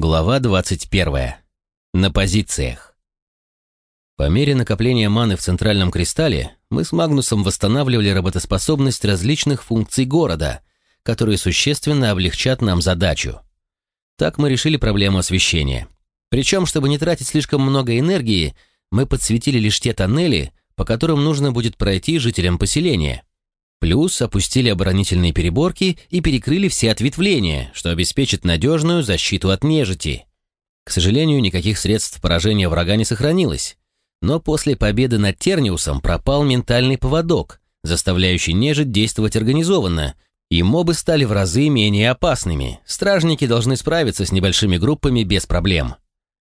Глава 21. На позициях. По мере накопления маны в центральном кристалле мы с Магнусом восстанавливали работоспособность различных функций города, которые существенно облегчат нам задачу. Так мы решили проблему освещения. Причем, чтобы не тратить слишком много энергии, мы подсветили лишь те тоннели, по которым нужно будет пройти жителям поселения. Плюс опустили оборонительные переборки и перекрыли все ответвления, что обеспечит надежную защиту от нежити. К сожалению, никаких средств поражения врага не сохранилось. Но после победы над Терниусом пропал ментальный поводок, заставляющий нежить действовать организованно, и мобы стали в разы менее опасными. Стражники должны справиться с небольшими группами без проблем.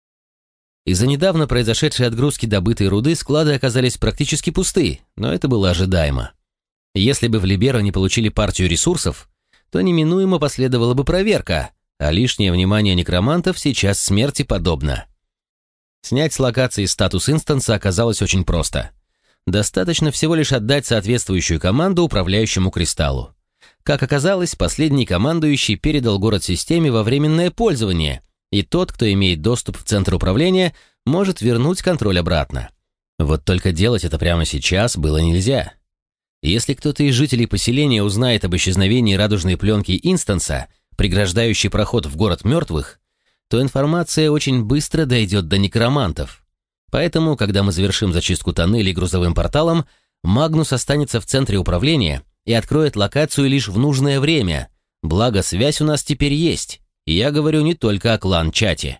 Из-за недавно произошедшей отгрузки добытой руды склады оказались практически пусты, но это было ожидаемо. Если бы в Либеро не получили партию ресурсов, то неминуемо последовала бы проверка, а лишнее внимание некромантов сейчас смерти подобно. Снять с локации статус инстанса оказалось очень просто. Достаточно всего лишь отдать соответствующую команду управляющему кристаллу. Как оказалось, последний командующий передал город системе во временное пользование, и тот, кто имеет доступ в центр управления, может вернуть контроль обратно. Вот только делать это прямо сейчас было нельзя. Если кто-то из жителей поселения узнает об исчезновении радужной пленки инстанса, преграждающей проход в город мертвых, то информация очень быстро дойдет до некромантов. Поэтому, когда мы завершим зачистку тоннелей грузовым порталом, Магнус останется в центре управления и откроет локацию лишь в нужное время, благо связь у нас теперь есть, и я говорю не только о клан-чате.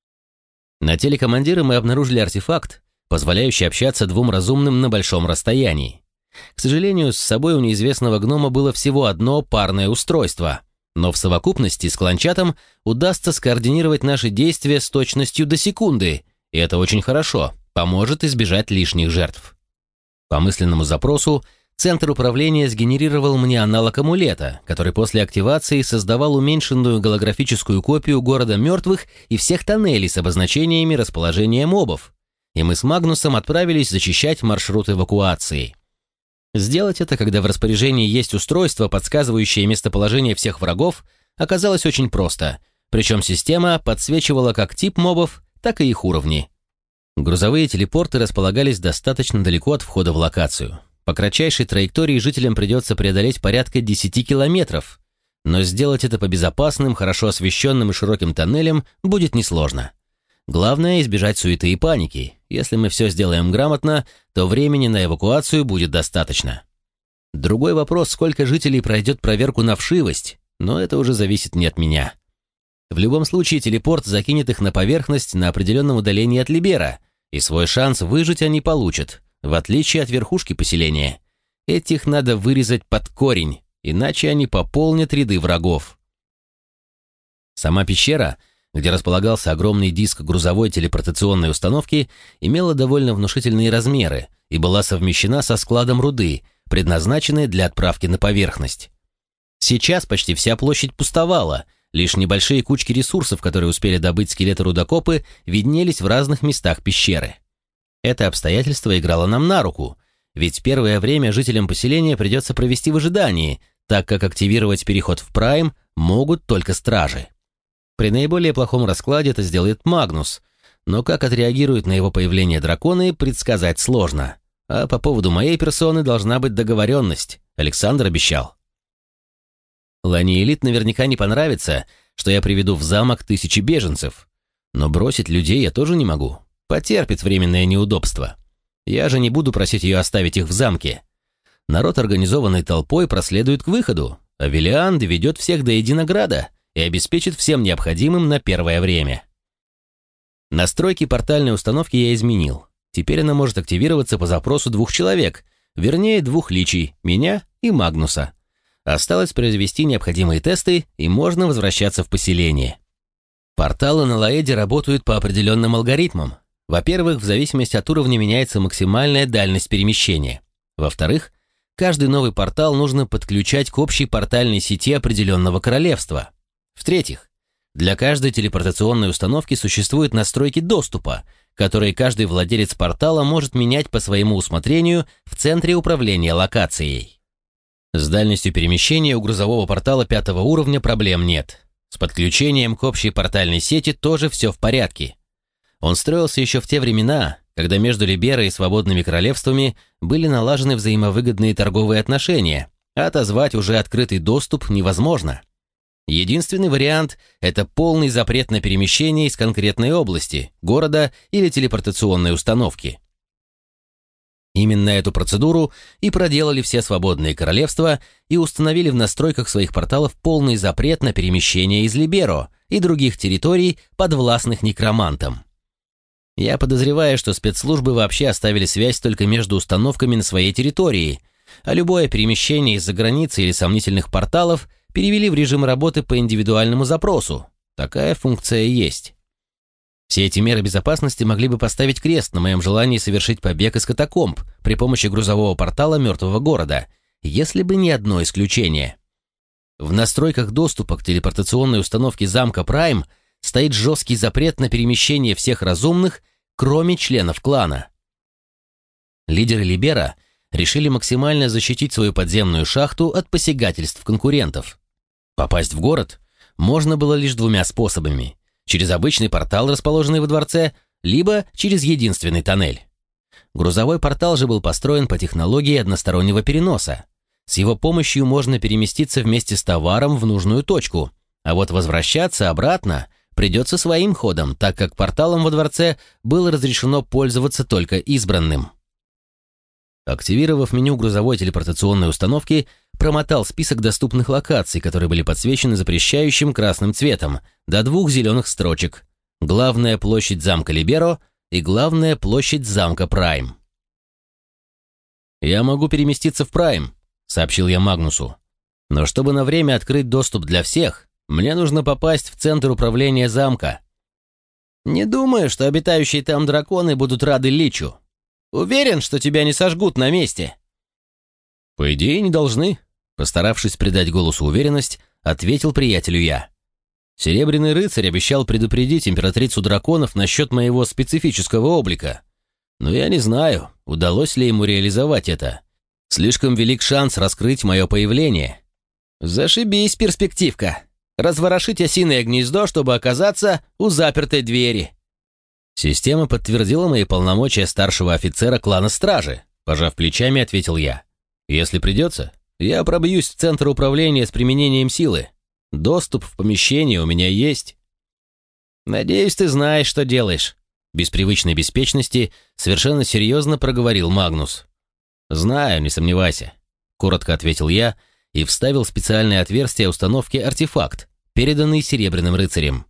На теле командира мы обнаружили артефакт, позволяющий общаться двум разумным на большом расстоянии. К сожалению, с собой у неизвестного гнома было всего одно парное устройство, но в совокупности с кланчатом удастся скоординировать наши действия с точностью до секунды, и это очень хорошо, поможет избежать лишних жертв. По мысленному запросу центр управления сгенерировал мне аналог амулета, который после активации создавал уменьшенную голографическую копию города мертвых и всех тоннелей с обозначениями расположения мобов, и мы с Магнусом отправились зачищать маршрут эвакуации. Сделать это, когда в распоряжении есть устройство, подсказывающее местоположение всех врагов, оказалось очень просто, причем система подсвечивала как тип мобов, так и их уровни. Грузовые телепорты располагались достаточно далеко от входа в локацию. По кратчайшей траектории жителям придется преодолеть порядка 10 километров, но сделать это по безопасным, хорошо освещенным и широким тоннелям будет несложно. Главное — избежать суеты и паники. Если мы все сделаем грамотно, то времени на эвакуацию будет достаточно. Другой вопрос, сколько жителей пройдет проверку на вшивость, но это уже зависит не от меня. В любом случае, телепорт закинет их на поверхность на определенном удалении от Либера, и свой шанс выжить они получат, в отличие от верхушки поселения. Этих надо вырезать под корень, иначе они пополнят ряды врагов. Сама пещера, где располагался огромный диск грузовой телепортационной установки, имела довольно внушительные размеры и была совмещена со складом руды, предназначенной для отправки на поверхность. Сейчас почти вся площадь пустовала, лишь небольшие кучки ресурсов, которые успели добыть скелеты-рудокопы, виднелись в разных местах пещеры. Это обстоятельство играло нам на руку, ведь первое время жителям поселения придется провести в ожидании, так как активировать переход в Прайм могут только стражи. При наиболее плохом раскладе это сделает Магнус, но как отреагируют на его появление драконы, предсказать сложно. А по поводу моей персоны должна быть договоренность, Александр обещал. Ланиэлит наверняка не понравится, что я приведу в замок 1000 беженцев, но бросить людей я тоже не могу, потерпит временное неудобство. Я же не буду просить ее оставить их в замке. Народ организованной толпой проследует к выходу, а Велиан доведет всех до Единограда и обеспечит всем необходимым на первое время. Настройки портальной установки я изменил. Теперь она может активироваться по запросу 2 человек, вернее 2 личий, меня и Магнуса. Осталось произвести необходимые тесты, и можно возвращаться в поселение. Порталы на Лаэде работают по определенным алгоритмам. Во-первых, в зависимости от уровня меняется максимальная дальность перемещения. Во-вторых, каждый новый портал нужно подключать к общей портальной сети определенного королевства. В-третьих, для каждой телепортационной установки существуют настройки доступа, которые каждый владелец портала может менять по своему усмотрению в центре управления локацией. С дальностью перемещения у грузового портала 5-го уровня проблем нет. С подключением к общей портальной сети тоже все в порядке. Он строился еще в те времена, когда между Либеро и свободными королевствами были налажены взаимовыгодные торговые отношения, а отозвать уже открытый доступ невозможно. Единственный вариант – это полный запрет на перемещение из конкретной области, города или телепортационной установки. Именно эту процедуру и проделали все свободные королевства и установили в настройках своих порталов полный запрет на перемещение из Либеро и других территорий, подвластных некромантам. Я подозреваю, что спецслужбы вообще оставили связь только между установками на своей территории, а любое перемещение из-за границы или сомнительных порталов перевели в режим работы по индивидуальному запросу. Такая функция есть. Все эти меры безопасности могли бы поставить крест на моем желании совершить побег из катакомб при помощи грузового портала мертвого города, если бы не одно исключение. В настройках доступа к телепортационной установке замка Прайм стоит жесткий запрет на перемещение всех разумных, кроме членов клана. Лидеры Либеро решили максимально защитить свою подземную шахту от посягательств конкурентов. Попасть в город можно было лишь двумя способами: через обычный портал, расположенный во дворце, либо через единственный тоннель. Грузовой портал же был построен по технологии одностороннего переноса. С его помощью можно переместиться вместе с товаром в нужную точку, а вот возвращаться обратно придется своим ходом, так как порталом во дворце было разрешено пользоваться только избранным. Активировав меню грузовой телепортационной установки, промотал список доступных локаций, которые были подсвечены запрещающим красным цветом, до 2 зеленых строчек: главная площадь замка Либеро и главная площадь замка Прайм. «Я могу переместиться в Прайм», — сообщил я Магнусу. «Но чтобы на время открыть доступ для всех, мне нужно попасть в центр управления замка». «Не думаю, что обитающие там драконы будут рады Личу. Уверен, что тебя не сожгут на месте». «По идее, не должны», — постаравшись придать голосу уверенность, ответил приятелю я. «Серебряный рыцарь обещал предупредить императрицу драконов насчет моего специфического облика. Но я не знаю, удалось ли ему реализовать это. Слишком велик шанс раскрыть мое появление». «Зашибись, перспективка. Разворошить осиное гнездо, чтобы оказаться у запертой двери». «Система подтвердила мои полномочия старшего офицера клана Стражи», — пожав плечами, ответил я. «Если придется, я пробьюсь в центр управления с применением силы. Доступ в помещение у меня есть». «Надеюсь, ты знаешь, что делаешь», — без привычной беспечности совершенно серьезно проговорил Магнус. «Знаю, не сомневайся», — коротко ответил я и вставил в специальное отверстие установки артефакт, переданный Серебряным рыцарем.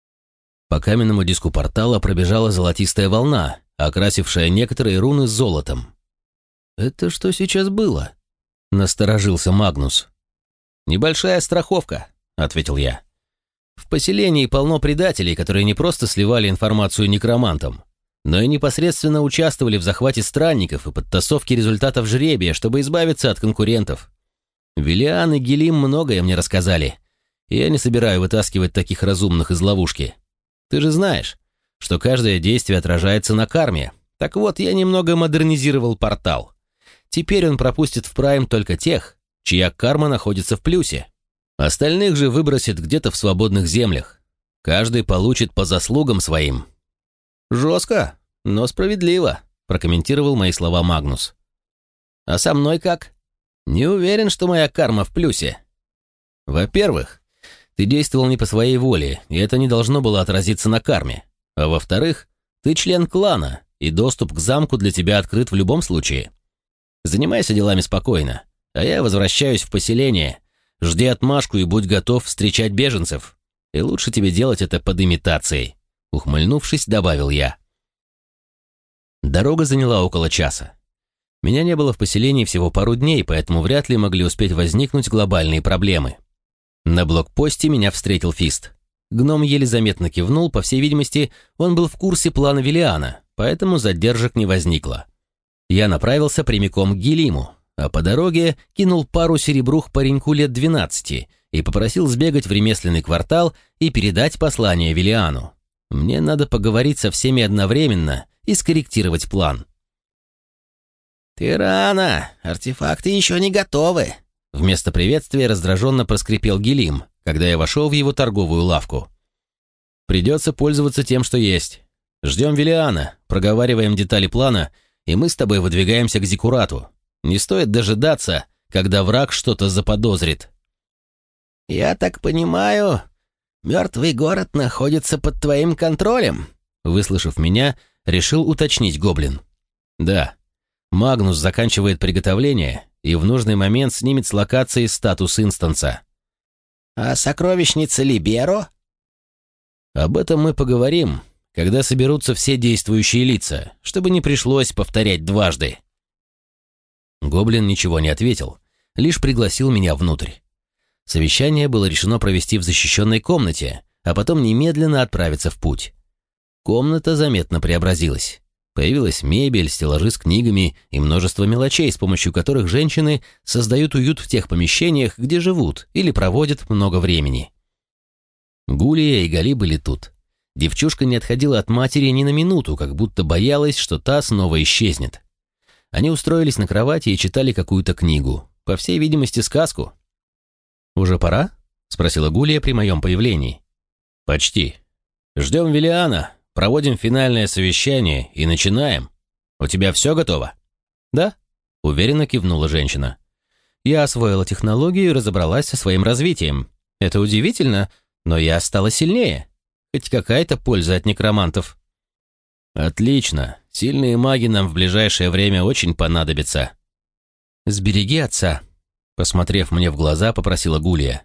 По каменному диску портала пробежала золотистая волна, окрасившая некоторые руны золотом. «Это что сейчас было?» — насторожился Магнус. «Небольшая страховка», — ответил я. «В поселении полно предателей, которые не просто сливали информацию некромантам, но и непосредственно участвовали в захвате странников и подтасовке результатов жребия, чтобы избавиться от конкурентов. Велиан и Гелим многое мне рассказали, и я не собираю вытаскивать таких разумных из ловушки. Ты же знаешь, что каждое действие отражается на карме. Так вот, я немного модернизировал портал. Теперь он пропустит в Прайм только тех, чья карма находится в плюсе. Остальных же выбросит где-то в свободных землях. Каждый получит по заслугам своим». «Жестко, но справедливо», — прокомментировал мои слова Магнус. «А со мной как? Не уверен, что моя карма в плюсе». «Во-первых, ты действовал не по своей воле, и это не должно было отразиться на карме. А во-вторых, ты член клана, и доступ к замку для тебя открыт в любом случае. Занимайся делами спокойно, а я возвращаюсь в поселение. Жди отмашку и будь готов встречать беженцев. И лучше тебе делать это под имитацией», — ухмыльнувшись, добавил я. Дорога заняла около часа. Меня не было в поселении всего пару дней, поэтому вряд ли могли успеть возникнуть глобальные проблемы. На блокпосте меня встретил Фист. Гном еле заметно кивнул, по всей видимости, он был в курсе плана Велиана, поэтому задержек не возникло. Я направился прямиком к Гелиму, а по дороге кинул пару серебрух пареньку лет 12 и попросил сбегать в ремесленный квартал и передать послание Велиану. Мне надо поговорить со всеми одновременно и скорректировать план. «Ты рано, артефакты еще не готовы», — вместо приветствия раздраженно проскрипел Гелим, когда я вошел в его торговую лавку. «Придется пользоваться тем, что есть. Ждем Велиана, проговариваем детали плана, и мы с тобой выдвигаемся к Зиккурату. Не стоит дожидаться, когда враг что-то заподозрит». «Я так понимаю, мертвый город находится под твоим контролем?» Выслушав меня, решил уточнить гоблин. «Да. Магнус заканчивает приготовление и в нужный момент снимет с локации статус инстанса». «А сокровищница Либеро?» «Об этом мы поговорим, когда соберутся все действующие лица, чтобы не пришлось повторять дважды». Гоблин ничего не ответил, лишь пригласил меня внутрь. Совещание было решено провести в защищенной комнате, а потом немедленно отправиться в путь. Комната заметно преобразилась. Появилась мебель, стеллажи с книгами и множество мелочей, с помощью которых женщины создают уют в тех помещениях, где живут или проводят много времени. Гулия и Гали были тут. Девчушка не отходила от матери ни на минуту, как будто боялась, что та снова исчезнет. Они устроились на кровати и читали какую-то книгу, по всей видимости, сказку. «Уже пора?» — спросила Гулия при моем появлении. «Почти. Ждем Велиана, проводим финальное совещание и начинаем. У тебя все готово?» «Да», — уверенно кивнула женщина. «Я освоила технологию и разобралась со своим развитием. Это удивительно, но я стала сильнее. Хоть какая-то польза от некромантов». «Отлично. Сильные маги нам в ближайшее время очень понадобятся». «Сбереги отца», — посмотрев мне в глаза, попросила Гулия.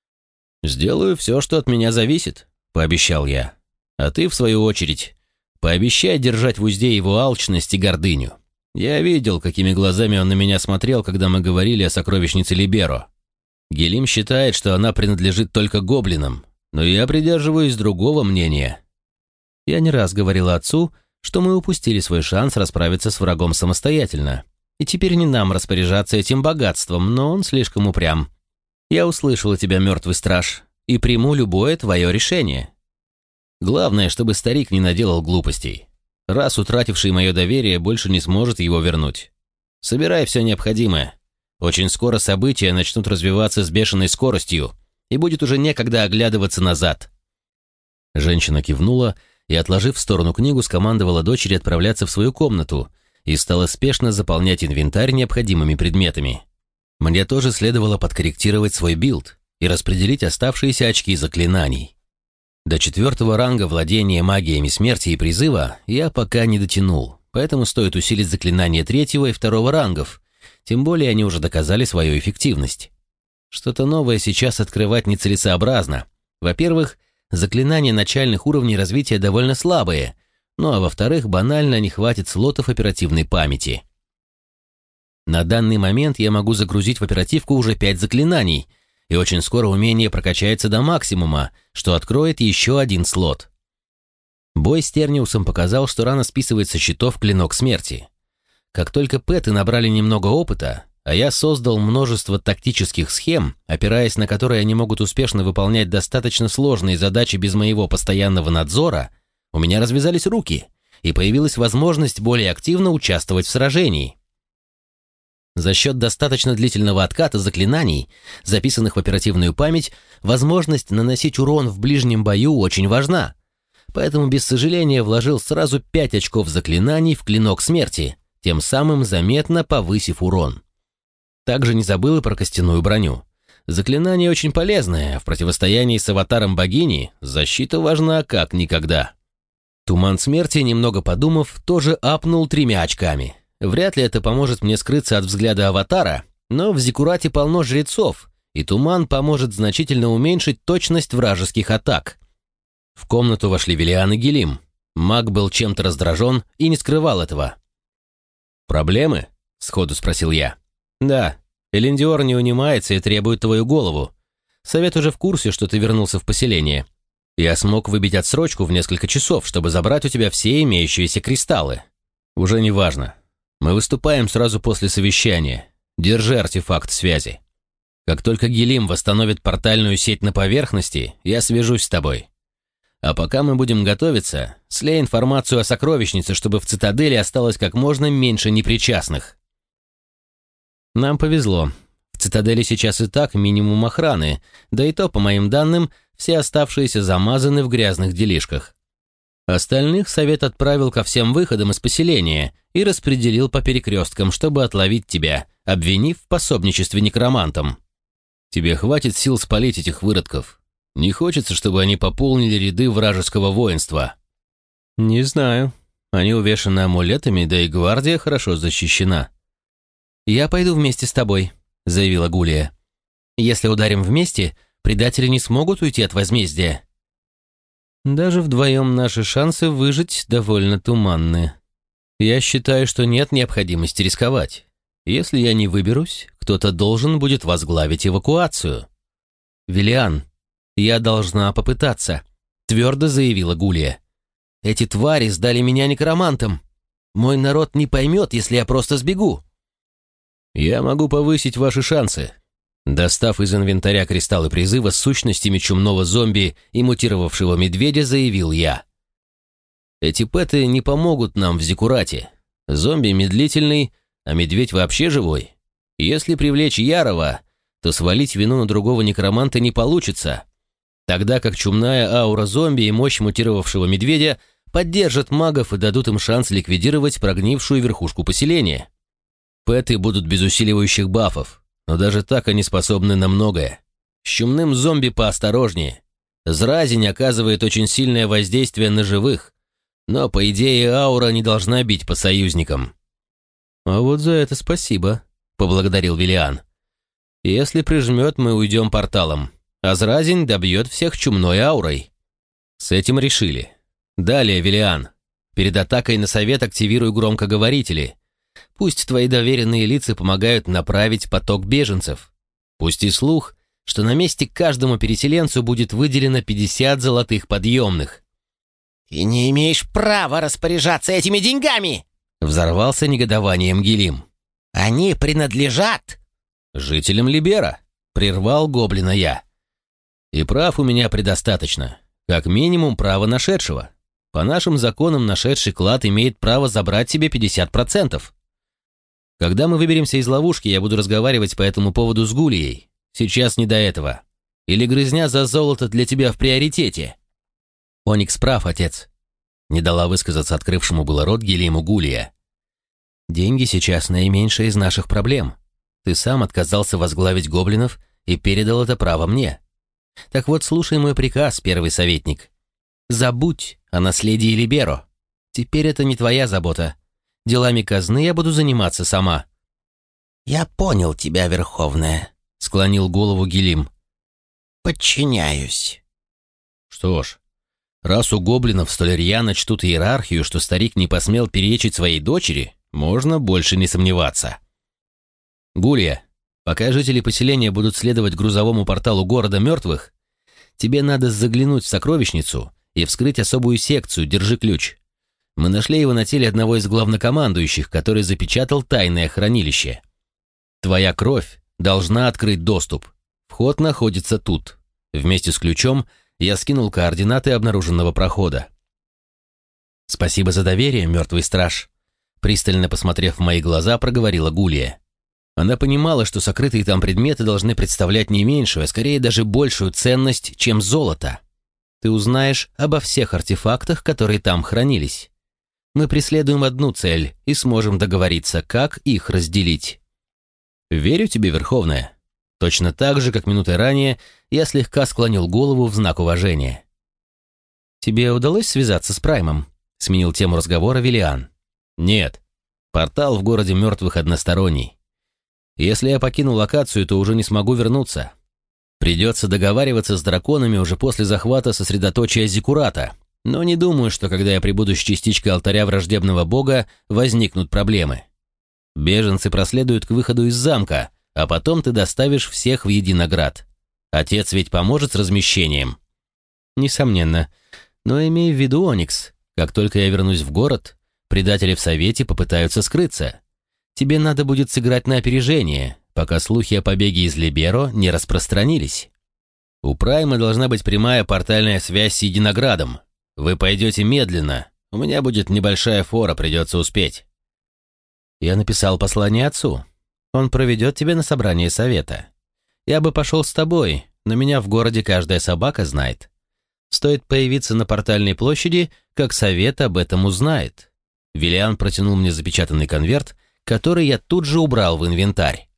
«Сделаю все, что от меня зависит», — пообещал я. «А ты, в свою очередь, пообещай держать в узде его алчность и гордыню. Я видел, какими глазами он на меня смотрел, когда мы говорили о сокровищнице Либеро. Гелим считает, что она принадлежит только гоблинам, но я придерживаюсь другого мнения». Я не раз говорила отцу, что мы упустили свой шанс расправиться с врагом самостоятельно, и теперь не нам распоряжаться этим богатством, но он слишком упрям. Я услышала тебя, мертвый страж, и приму любое твое решение. Главное, чтобы старик не наделал глупостей. Раз утративший мое доверие больше не сможет его вернуть. Собирай все необходимое. Очень скоро события начнут развиваться с бешеной скоростью, и будет уже некогда оглядываться назад». Женщина кивнула и, отложив в сторону книгу, скомандовала дочери отправляться в свою комнату и стала спешно заполнять инвентарь необходимыми предметами. Мне тоже следовало подкорректировать свой билд и распределить оставшиеся очки заклинаний. До 4-го ранга владения магиями смерти и призыва я пока не дотянул, поэтому стоит усилить заклинания 3-го и 2-го рангов, тем более они уже доказали свою эффективность. Что-то новое сейчас открывать нецелесообразно. Во-первых, заклинания начальных уровней развития довольно слабые, ну а во-вторых, банально не хватит слотов оперативной памяти. На данный момент я могу загрузить в оперативку уже 5 заклинаний, и очень скоро умение прокачается до максимума, что откроет еще один слот. Бой с Терниусом показал, что рано списывает со счетов клинок смерти. Как только пэты набрали немного опыта, а я создал множество тактических схем, опираясь на которые они могут успешно выполнять достаточно сложные задачи без моего постоянного надзора, у меня развязались руки, и появилась возможность более активно участвовать в сражении. За счет достаточно длительного отката заклинаний, записанных в оперативную память, возможность наносить урон в ближнем бою очень важна, поэтому без сожаления вложил сразу 5 очков заклинаний в клинок смерти, тем самым заметно повысив урон. Также не забыл и про костяную броню. Заклинание очень полезное, а в противостоянии с аватаром богини защита важна как никогда. Туман смерти, немного подумав, тоже апнул 3 очками. Вряд ли это поможет мне скрыться от взгляда аватара, но в Зиккурате полно жрецов, и туман поможет значительно уменьшить точность вражеских атак. В комнату вошли Велиан и Гелим. Маг был чем-то раздражен и не скрывал этого. «Проблемы?» — сходу спросил я. «Да, Элендиор не унимается и требует твою голову. Совет уже в курсе, что ты вернулся в поселение. Я смог выбить отсрочку в несколько часов, чтобы забрать у тебя все имеющиеся кристаллы. Уже не важно. Мы выступаем сразу после совещания. Держи артефакт связи. Как только Гелим восстановит портальную сеть на поверхности, я свяжусь с тобой. А пока мы будем готовиться, слей информацию о сокровищнице, чтобы в цитадели осталось как можно меньше непричастных». Нам повезло. В цитадели сейчас и так минимум охраны, да и то, по моим данным, все оставшиеся замазаны в грязных делишках. Остальных совет отправил ко всем выходам из поселения и распределил по перекресткам, чтобы отловить тебя, обвинив в пособничестве некромантам. Тебе хватит сил спалить этих выродков. Не хочется, чтобы они пополнили ряды вражеского воинства. Не знаю. Они увешаны амулетами, да и гвардия хорошо защищена. Я пойду вместе с тобой, заявила Гулия. Если ударим вместе, предатели не смогут уйти от возмездия. Даже вдвоем наши шансы выжить довольно туманны. Я считаю, что нет необходимости рисковать. Если я не выберусь, кто-то должен будет возглавить эвакуацию. Виллиан, я должна попытаться, твердо заявила Гулия. Эти твари сдали меня некромантам. Мой народ не поймет, если я просто сбегу. Я могу повысить ваши шансы. Достав из инвентаря кристаллы призыва с сущностями чумного зомби и мутировавшего медведя, заявил я. Эти пэты не помогут нам в Зиккурате. Зомби медлительный, а медведь вообще живой. Если привлечь Ярова, то свалить вину на другого некроманта не получится. Тогда как чумная аура зомби и мощь мутировавшего медведя поддержат магов и дадут им шанс ликвидировать прогнившую верхушку поселения. Пэты будут без усиливающих бафов, но даже так они способны на многое. С чумным зомби поосторожнее. Зразень оказывает очень сильное воздействие на живых, но, по идее, аура не должна бить по союзникам. «А вот за это спасибо», — поблагодарил Виллиан. «Если прижмет, мы уйдем порталом, а Зразень добьет всех чумной аурой». С этим решили. Далее, Виллиан. Перед атакой на совет активируй громкоговорители. Пусть твои доверенные лица помогают направить поток беженцев. Пусти слух, что на месте каждому переселенцу будет выделено 50 золотых подъемных. «Ты не имеешь права распоряжаться этими деньгами!» Взорвался негодованием Гилим. «Они принадлежат...» «Жителям Либера», — прервал гоблина я. «И прав у меня предостаточно. Как минимум право нашедшего. По нашим законам нашедший клад имеет право забрать себе 50%. Когда мы выберемся из ловушки, я буду разговаривать по этому поводу с Гулией. Сейчас не до этого. Или грызня за золото для тебя в приоритете?» «Оникс прав, отец», — не дала высказаться открывшему было рот Гилиму Гулия. «Деньги сейчас наименьшая из наших проблем. Ты сам отказался возглавить гоблинов и передал это право мне. Так вот, слушай мой приказ, первый советник. Забудь о наследии Либеро. Теперь это не твоя забота. Делами казны я буду заниматься сама». «Я понял тебя, Верховная», — склонил голову Гилим. «Подчиняюсь». «Что ж, раз у гоблинов столь рьяно чтут иерархию, что старик не посмел перечить своей дочери, можно больше не сомневаться. Гулия, пока жители поселения будут следовать грузовому порталу города мертвых, тебе надо заглянуть в сокровищницу и вскрыть особую секцию «Держи ключ». Мы нашли его на теле одного из главнокомандующих, который запечатал тайное хранилище. Твоя кровь должна открыть доступ. Вход находится тут. Вместе с ключом я скинул координаты обнаруженного прохода. «Спасибо за доверие, мертвый страж», — пристально посмотрев в мои глаза, проговорила Гулия. Она понимала, что сокрытые там предметы должны представлять не меньшую, а скорее даже большую ценность, чем золото. Ты узнаешь обо всех артефактах, которые там хранились. Мы преследуем одну цель и сможем договориться, как их разделить. Верю тебе, Верховная. Точно так же, как минутой ранее, я слегка склонил голову в знак уважения. Тебе удалось связаться с Праймом? Сменил тему разговора Виллиан. Нет. Портал в городе мертвых односторонний. Если я покину локацию, то уже не смогу вернуться. Придется договариваться с драконами уже после захвата сосредоточия Зиккурата, но не думаю, что когда я прибуду с частичкой алтаря враждебного бога, возникнут проблемы. Беженцы проследуют к выходу из замка, а потом ты доставишь всех в Единоград. Отец ведь поможет с размещением? Несомненно. Но имей в виду, Оникс, как только я вернусь в город, предатели в Совете попытаются скрыться. Тебе надо будет сыграть на опережение, пока слухи о побеге из Либеро не распространились. У Прайма должна быть прямая портальная связь с Единоградом. Вы пойдете медленно, у меня будет небольшая фора, придется успеть. Я написал послание отцу. Он проведет тебя на собрание совета. Я бы пошел с тобой, но меня в городе каждая собака знает. Стоит появиться на портальной площади, как совет об этом узнает». Виллиан протянул мне запечатанный конверт, который я тут же убрал в инвентарь.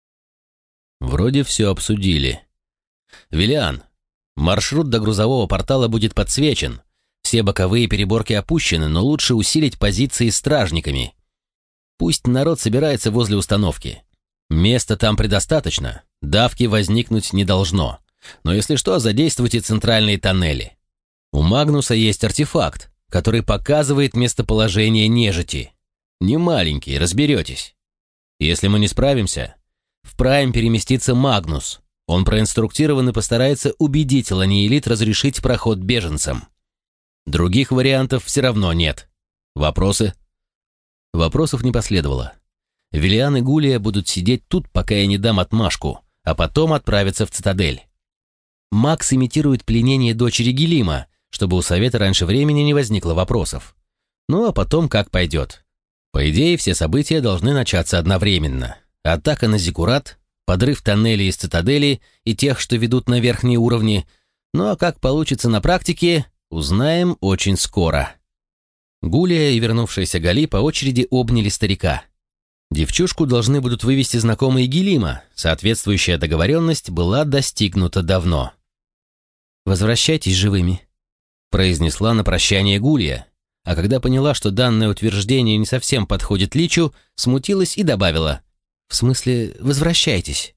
Вроде все обсудили. «Виллиан, маршрут до грузового портала будет подсвечен. Все боковые переборки опущены, но лучше усилить позиции стражниками. Пусть народ собирается возле установки. Места там предостаточно, давки возникнуть не должно. Но если что, задействуйте центральные тоннели. У Магнуса есть артефакт, который показывает местоположение нежити. Не маленький, разберетесь. Если мы не справимся, в Прайм переместится Магнус. Он проинструктирован и постарается убедить Ланиэлит разрешить проход беженцам. Других вариантов все равно нет. Вопросы? Вопросов не последовало. Виллиан и Гулия будут сидеть тут, пока я не дам отмашку, а потом отправятся в цитадель. Макс имитирует пленение дочери Гелима, чтобы у совета раньше времени не возникло вопросов. Ну а потом как пойдет. По идее, все события должны начаться одновременно. Атака на Зиккурат, подрыв тоннелей из цитадели и тех, что ведут на верхние уровни. Ну а как получится на практике, узнаем очень скоро. Гулия и вернувшаяся Гали по очереди обняли старика. Девчушку должны будут вывести знакомые Гелима, соответствующая договоренность была достигнута давно. «Возвращайтесь живыми», — произнесла на прощание Гулия, а когда поняла, что данное утверждение не совсем подходит Личу, смутилась и добавила: «В смысле, возвращайтесь».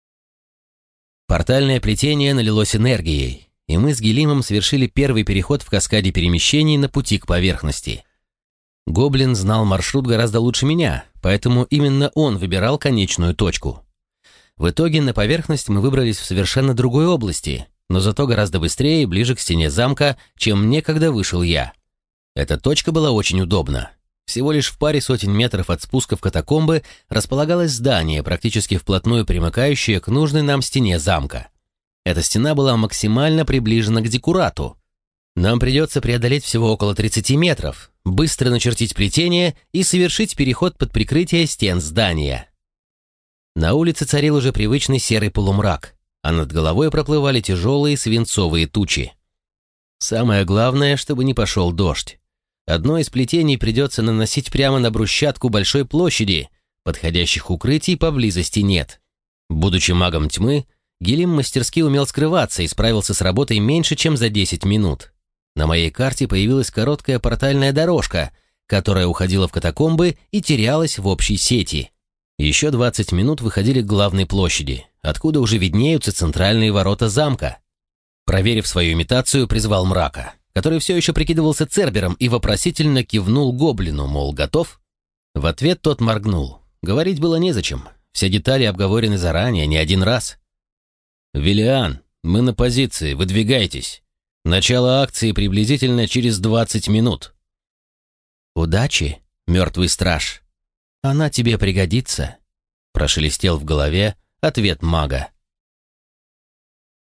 Портальное плетение налилось энергией, и мы с Гелимом совершили первый переход в каскаде перемещений на пути к поверхности. Гоблин знал маршрут гораздо лучше меня, поэтому именно он выбирал конечную точку. В итоге на поверхность мы выбрались в совершенно другой области, но зато гораздо быстрее и ближе к стене замка, чем некогда вышел я. Эта точка была очень удобна. Всего лишь в паре сотен метров от спуска в катакомбы располагалось здание, практически вплотную примыкающее к нужной нам стене замка. Эта стена была максимально приближена к Зиккурату. Нам придется преодолеть всего около 30 метров, быстро начертить плетение и совершить переход под прикрытие стен здания. На улице царил уже привычный серый полумрак, а над головой проплывали тяжелые свинцовые тучи. Самое главное, чтобы не пошел дождь. Одно из плетений придется наносить прямо на брусчатку большой площади, подходящих укрытий поблизости нет. Будучи магом тьмы, Гелим мастерски умел скрываться и справился с работой меньше, чем за 10 минут. На моей карте появилась короткая портальная дорожка, которая уходила в катакомбы и терялась в общей сети. Еще 20 минут выходили к главной площади, откуда уже виднеются центральные ворота замка. Проверив свою имитацию, призвал мрака, который все еще прикидывался Цербером и вопросительно кивнул гоблину, мол, готов? В ответ тот моргнул. Говорить было незачем. Все детали обговорены заранее, не один раз. «Виллиан, мы на позиции, выдвигайтесь. Начало акции приблизительно через 20 минут». «Удачи, мертвый страж. Она тебе пригодится», — прошелестел в голове ответ мага.